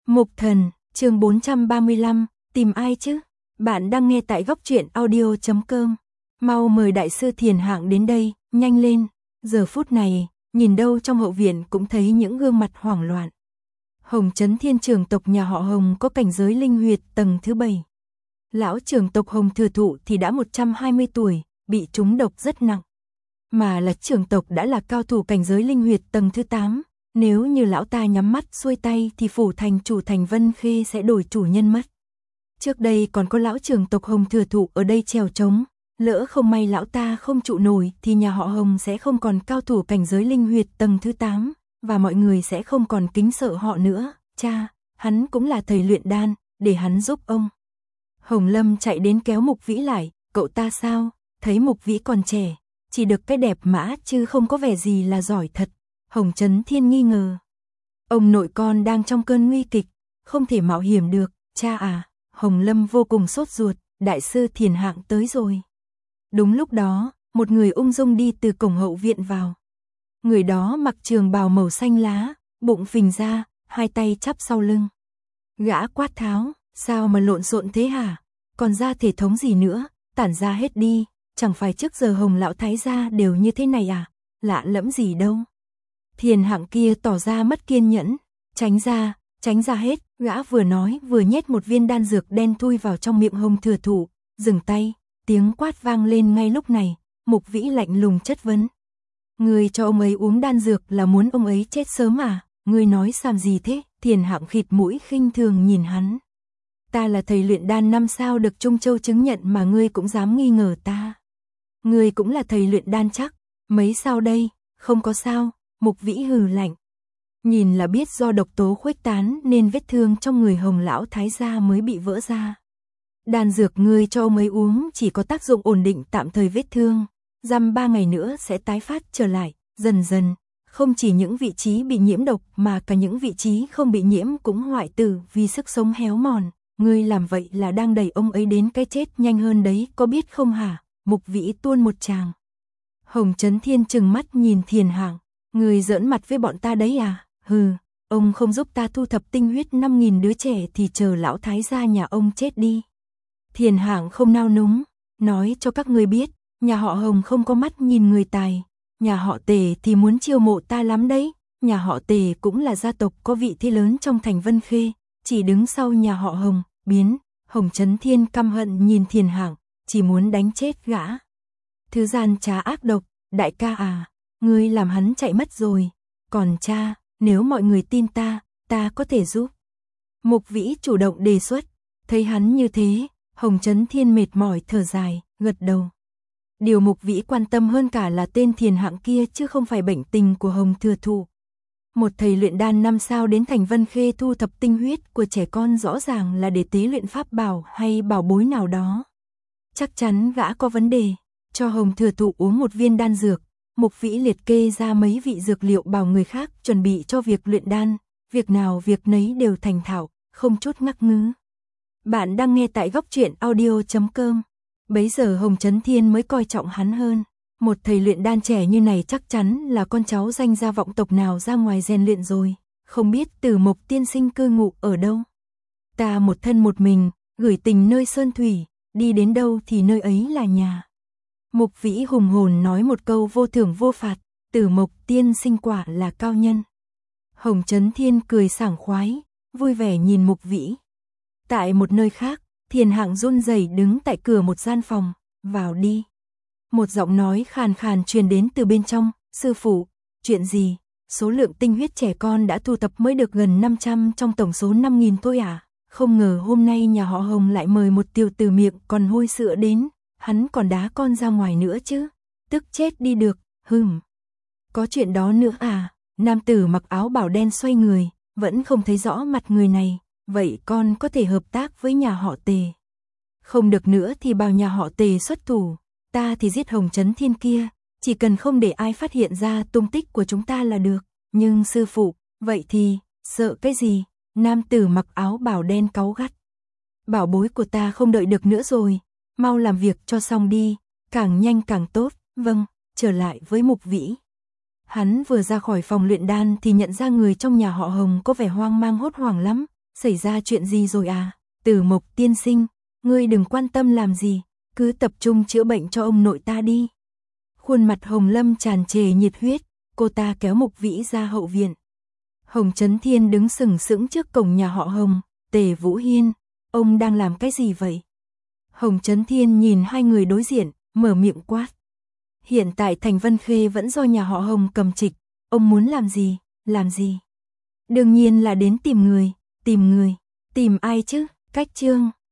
Mục Thần, chương 435, tìm ai chứ? Bạn đang nghe tại góc truyện audio.com. Mau mời đại sư Thiền Hạng đến đây, nhanh lên. Giờ phút này, nhìn đâu trong hậu viện cũng thấy những gương mặt hoảng loạn. Hồng Trấn Thiên trưởng tộc nhà họ Hồng có cảnh giới linh huyệt tầng thứ 7. Lão trưởng tộc Hồng Thừa Thụ thì đã 120 tuổi, bị trúng độc rất nặng. Mà là trưởng tộc đã là cao thủ cảnh giới linh huyệt tầng thứ 8. Nếu như lão ta nhắm mắt xuôi tay thì phủ thành chủ thành Vân Khê sẽ đổi chủ nhân mất. Trước đây còn có lão trưởng tộc Hồng Thừa Thụ ở đây chèo trống, lỡ không may lão ta không trụ nổi thì nhà họ Hồng sẽ không còn cao thủ cảnh giới linh huyệt tầng thứ 8, và mọi người sẽ không còn kính sợ họ nữa. Cha, hắn cũng là thầy luyện đan, để hắn giúp ông. Hồng Lâm chạy đến kéo Mục Vĩ lại, cậu ta sao? Thấy Mục Vĩ còn trẻ, chỉ được cái đẹp mã chứ không có vẻ gì là giỏi thật. Hồng Trấn Thiên nghi ngờ. Ông nội con đang trong cơn nguy kịch, không thể mạo hiểm được, cha à. Hồng Lâm vô cùng sốt ruột, đại sư Thiền Hạng tới rồi. Đúng lúc đó, một người ung dung đi từ cổng hậu viện vào. Người đó mặc trường bào màu xanh lá, bụng phình ra, hai tay chắp sau lưng. Gã quát tháo, sao mà lộn xộn thế hả? Còn ra thể thống gì nữa, tản ra hết đi, chẳng phải trước giờ Hồng lão thái gia đều như thế này à? Lạ lẫm gì đâu. Thiền Hạng kia tỏ ra mất kiên nhẫn, tránh ra hết, gã vừa nói vừa nhét một viên đan dược đen thui vào trong miệng Hồng Thừa Thụ, dừng tay, tiếng quát vang lên ngay lúc này, Mục Vĩ lạnh lùng chất vấn. Ngươi cho ông ấy uống đan dược là muốn ông ấy chết sớm à? Ngươi nói xàm gì thế? Thiền Hạng khịt mũi khinh thường nhìn hắn. Ta là thầy luyện đan 5 sao được Trung Châu chứng nhận mà ngươi cũng dám nghi ngờ ta. Ngươi cũng là thầy luyện đan chắc, mấy sao đây? Không có sao. Mục Vĩ hừ lạnh. Nhìn là biết do độc tố khuếch tán nên vết thương trong người Hồng lão thái gia mới bị vỡ ra. Đan dược ngươi cho ông ấy uống chỉ có tác dụng ổn định tạm thời vết thương, dăm 3 ngày nữa sẽ tái phát trở lại, dần dần, không chỉ những vị trí bị nhiễm độc mà cả những vị trí không bị nhiễm cũng hoại tử vì sức sống héo mòn. Ngươi làm vậy là đang đẩy ông ấy đến cái chết nhanh hơn đấy, có biết không hả? Mục Vĩ tuôn một tràng. Hồng Trấn Thiên trừng mắt nhìn Thiền Hạng. Người giỡn mặt với bọn ta đấy à? Hừ, ông không giúp ta thu thập tinh huyết 5.000 đứa trẻ thì chờ lão thái gia nhà ông chết đi. Thiền Hạng không nao núng, nói cho các ngươi biết, nhà họ Hồng không có mắt nhìn người tài, nhà họ Tề thì muốn chiêu mộ ta lắm đấy, nhà họ Tề cũng là gia tộc có vị thế lớn trong thành Vân Khê, chỉ đứng sau nhà họ Hồng, biến. Hồng Trấn Thiên căm hận nhìn Thiền Hạng, chỉ muốn đánh chết gã. Thứ gian trá ác độc, đại ca à. Ngươi làm hắn chạy mất rồi, còn cha, nếu mọi người tin ta có thể giúp. Mục Vĩ chủ động đề xuất, thấy hắn như thế, Hồng Trấn Thiên mệt mỏi thở dài, gật đầu. Điều Mục Vĩ quan tâm hơn cả là tên Thiền Hạng kia chứ không phải bệnh tình của Hồng Thừa Thụ. Một thầy luyện đan 5 sao đến thành Vân Khê thu thập tinh huyết của trẻ con rõ ràng là để tế luyện pháp bảo hay bảo bối nào đó. Chắc chắn gã có vấn đề, cho Hồng Thừa Thụ uống một viên đan dược. Mục Vĩ liệt kê ra mấy vị dược liệu bảo người khác chuẩn bị cho việc luyện đan, việc nào việc nấy đều thành thạo, không chút ngắc ngứ. Bạn đang nghe tại góc truyện audio.com. Bấy giờ Hồng Trấn Thiên mới coi trọng hắn hơn. Một thầy luyện đan trẻ như này chắc chắn là con cháu danh gia vọng tộc nào ra ngoài rèn luyện rồi, không biết Từ Mộc tiên sinh cư ngụ ở đâu. Ta một thân một mình, gửi tình nơi sơn thủy, đi đến đâu thì nơi ấy là nhà. Mục Vĩ hùng hồn nói một câu vô thưởng vô phạt, Từ Mộc tiên sinh quả là cao nhân. Hồng Trấn Thiên cười sảng khoái, vui vẻ nhìn Mục Vĩ. Tại một nơi khác, Thiền Hạng run rẩy đứng tại cửa một gian phòng, vào đi. Một giọng nói khàn khàn truyền đến từ bên trong, sư phụ, chuyện gì? Số lượng tinh huyết trẻ con đã thu thập mới được gần 500 trong tổng số 5.000 thôi à? Không ngờ hôm nay nhà họ Hồng lại mời một tiểu tử miệng còn hôi sữa đến. Hắn còn đá con ra ngoài nữa chứ, tức chết đi được, Có chuyện đó nữa à? Nam tử mặc áo bảo đen xoay người, vẫn không thấy rõ mặt người này, vậy con có thể hợp tác với nhà họ Tề. Không được nữa thì bảo nhà họ Tề xuất thủ, ta thì giết Hồng Trấn Thiên kia, chỉ cần không để ai phát hiện ra tung tích của chúng ta là được. Nhưng sư phụ, vậy thì, sợ cái gì? Nam tử mặc áo bảo đen cáu gắt. Bảo bối của ta không đợi được nữa rồi. Mau làm việc cho xong đi, càng nhanh càng tốt. Vâng, trở lại với Mục Vĩ. Hắn vừa ra khỏi phòng luyện đan thì nhận ra người trong nhà họ Hồng có vẻ hoang mang hốt hoảng lắm, Xảy ra chuyện gì rồi à? Tử Mộc tiên sinh, ngươi đừng quan tâm làm gì, cứ tập trung chữa bệnh cho ông nội ta đi. Khuôn mặt Hồng Lâm tràn trề nhiệt huyết, cô ta kéo Mục Vĩ ra hậu viện. Hồng Chấn Thiên đứng sừng sững trước cổng nhà họ Hồng. Tề Vũ Hiên, ông đang làm cái gì vậy? Hồng Chấn Thiên nhìn hai người đối diện, mở miệng quát. Hiện tại thành Vân Khê vẫn do nhà họ Hồng cầm trịch, ông muốn làm gì, làm gì? Đương nhiên là đến tìm người, tìm ai chứ? Cách Trương,